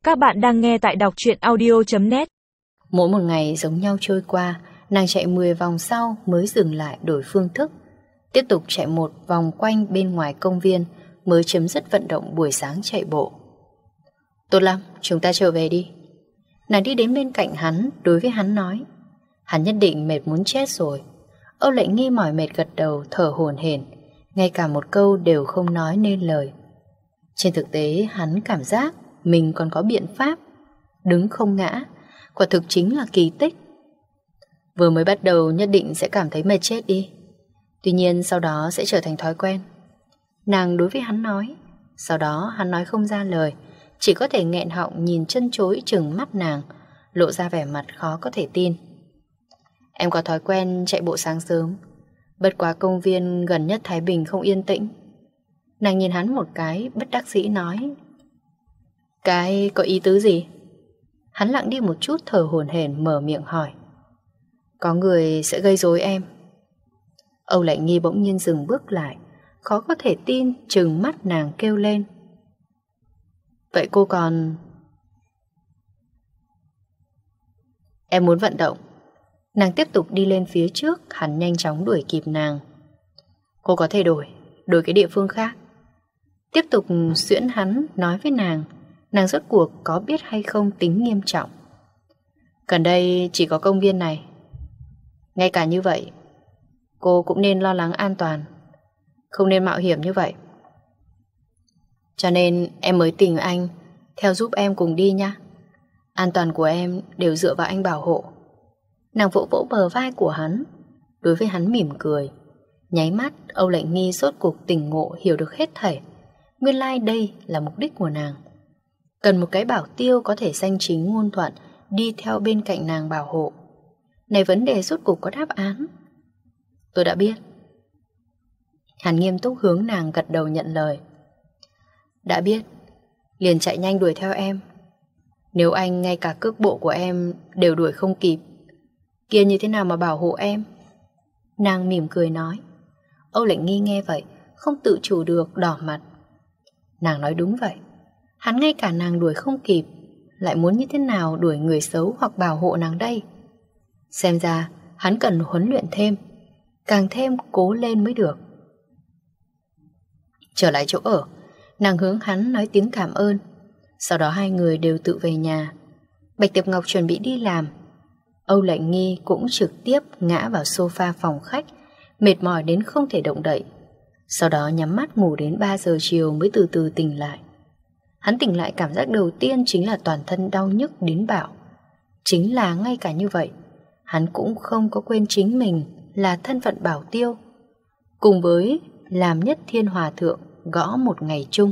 Các bạn đang nghe tại đọc truyện audio.net. Mỗi một ngày giống nhau trôi qua, nàng chạy 10 vòng sau mới dừng lại đổi phương thức. Tiếp tục chạy một vòng quanh bên ngoài công viên mới chấm dứt vận động buổi sáng chạy bộ. Tốt lắm, chúng ta trở về đi. Nàng đi đến bên cạnh hắn, đối với hắn nói. Hắn nhất định mệt muốn chết rồi. Âu Lệ Nghi mỏi mệt gật đầu, thở hổn hển, ngay cả một câu đều không nói nên lời. Trên thực tế hắn cảm giác mình còn có biện pháp, đứng không ngã, quả thực chính là kỳ tích. Vừa mới bắt đầu nhất định sẽ cảm thấy mệt chết đi, tuy nhiên sau đó sẽ trở thành thói quen. Nàng đối với hắn nói. Sau đó hắn nói không ra lời, chỉ có thể nghẹn họng nhìn chân chối trừng mắt nàng, lộ ra vẻ mặt khó có thể tin. Em có thói quen chạy bộ sáng sớm, bất quá công viên gần nhất Thái Bình không yên tĩnh. Nàng nhìn hắn một cái, bất đắc dĩ nói. Cái có ý tứ gì? Hắn lặng đi một chút, thở hổn hển mở miệng hỏi. Có người sẽ gây rối em. Âu Lệ Nghi bỗng nhiên dừng bước lại, khó có thể tin trừng mắt nàng kêu lên. Vậy cô còn... Em muốn vận động. Nàng tiếp tục đi lên phía trước, hắn nhanh chóng đuổi kịp nàng. Cô có thể đổi cái địa phương khác. Tiếp tục xuyễn hắn nói với nàng. Nàng rốt cuộc có biết hay không tính nghiêm trọng. Gần đây chỉ có công viên này. Ngay cả như vậy cô cũng nên lo lắng an toàn, không nên mạo hiểm như vậy. Cho nên em mới tìm anh theo giúp em cùng đi nha. An toàn của em đều dựa vào anh bảo hộ. Nàng vỗ vỗ bờ vai của hắn, đối với hắn mỉm cười. Nháy mắt Âu Lệ Nghi rốt cuộc tỉnh ngộ, hiểu được hết thảy. Nguyên lai đây là mục đích của nàng. Cần một cái bảo tiêu có thể danh chính ngôn thuận đi theo bên cạnh nàng bảo hộ. Này vấn đề rốt cuộc có đáp án. Tôi đã biết. Hắn nghiêm túc hướng nàng gật đầu nhận lời. Đã biết, liền chạy nhanh đuổi theo em. Nếu anh ngay cả cước bộ của em đều đuổi không kịp, kia như thế nào mà bảo hộ em? Nàng mỉm cười nói. Âu Lệ Nghi nghe vậy không tự chủ được đỏ mặt. Nàng nói đúng vậy. Hắn ngay cả nàng đuổi không kịp, lại muốn như thế nào đuổi người xấu hoặc bảo hộ nàng đây? Xem ra hắn cần huấn luyện thêm, càng thêm cố lên mới được. Trở lại chỗ ở, nàng hướng hắn nói tiếng cảm ơn. Sau đó hai người đều tự về nhà. Bạch Tiệp Ngọc chuẩn bị đi làm. Âu Lệ Nghi cũng trực tiếp ngã vào sofa phòng khách, mệt mỏi đến không thể động đậy. Sau đó nhắm mắt ngủ đến 3 giờ chiều mới từ từ tỉnh lại. Hắn tỉnh lại cảm giác đầu tiên chính là toàn thân đau nhức đến bạo. Chính là ngay cả như vậy, hắn cũng không có quên chính mình là thân phận bảo tiêu, cùng với làm Nhất Thiên Hòa Thượng gõ một ngày chung.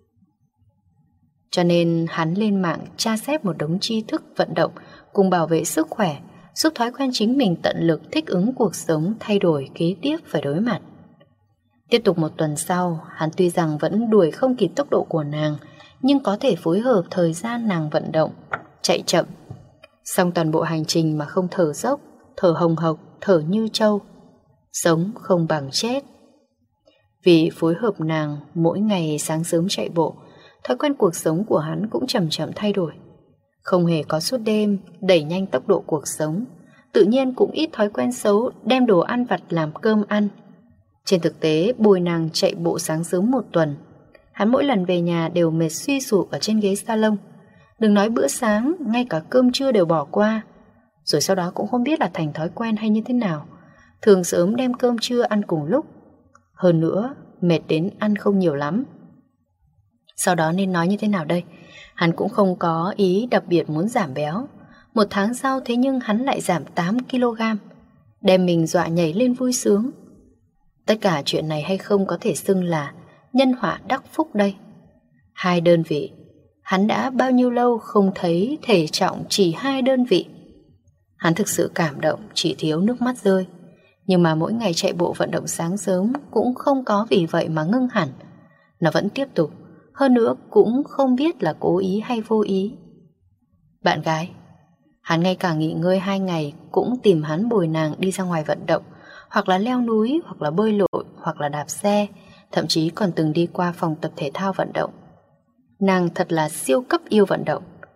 Cho nên hắn lên mạng tra xét một đống tri thức vận động cùng bảo vệ sức khỏe, giúp thói quen chính mình tận lực thích ứng cuộc sống thay đổi kế tiếp phải đối mặt. Tiếp tục một tuần sau, hắn tuy rằng vẫn đuổi không kịp tốc độ của nàng, nhưng có thể phối hợp thời gian nàng vận động, chạy chậm. Xong toàn bộ hành trình mà không thở dốc, thở hồng hộc, thở như trâu. Sống không bằng chết. Vì phối hợp nàng mỗi ngày sáng sớm chạy bộ, thói quen cuộc sống của hắn cũng chậm chậm thay đổi. Không hề có suốt đêm đẩy nhanh tốc độ cuộc sống, tự nhiên cũng ít thói quen xấu đem đồ ăn vặt làm cơm ăn. Trên thực tế bồi nàng chạy bộ sáng sớm một tuần, hắn mỗi lần về nhà đều mệt suy sụp ở trên ghế salon. Đừng nói bữa sáng, ngay cả cơm trưa đều bỏ qua. Rồi sau đó cũng không biết là thành thói quen hay như thế nào, thường sớm đem cơm trưa ăn cùng lúc. Hơn nữa mệt đến ăn không nhiều lắm. Sau đó nên nói như thế nào đây? Hắn cũng không có ý đặc biệt muốn giảm béo. Một tháng sau thế nhưng hắn lại giảm 8kg, đem mình dọa nhảy lên vui sướng. Tất cả chuyện này hay không có thể xưng là nhân họa đắc phúc đây. 2 đơn vị. Hắn đã bao nhiêu lâu không thấy thể trọng chỉ 2 đơn vị. Hắn thực sự cảm động, chỉ thiếu nước mắt rơi. Nhưng mà mỗi ngày chạy bộ vận động sáng sớm cũng không có vì vậy mà ngưng hẳn. Nó vẫn tiếp tục. Hơn nữa cũng không biết là cố ý hay vô ý. Bạn gái. Hắn ngay cả nghỉ ngơi 2 ngày cũng tìm hắn bồi nàng đi ra ngoài vận động, hoặc là leo núi, hoặc là bơi lội, hoặc là đạp xe, thậm chí còn từng đi qua phòng tập thể thao vận động. Nàng thật là siêu cấp yêu vận động,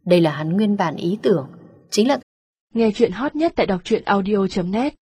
Đây là hắn nguyên bản ý tưởng, chính là nghe chuyện hot nhất tại đọc truyện audio.net.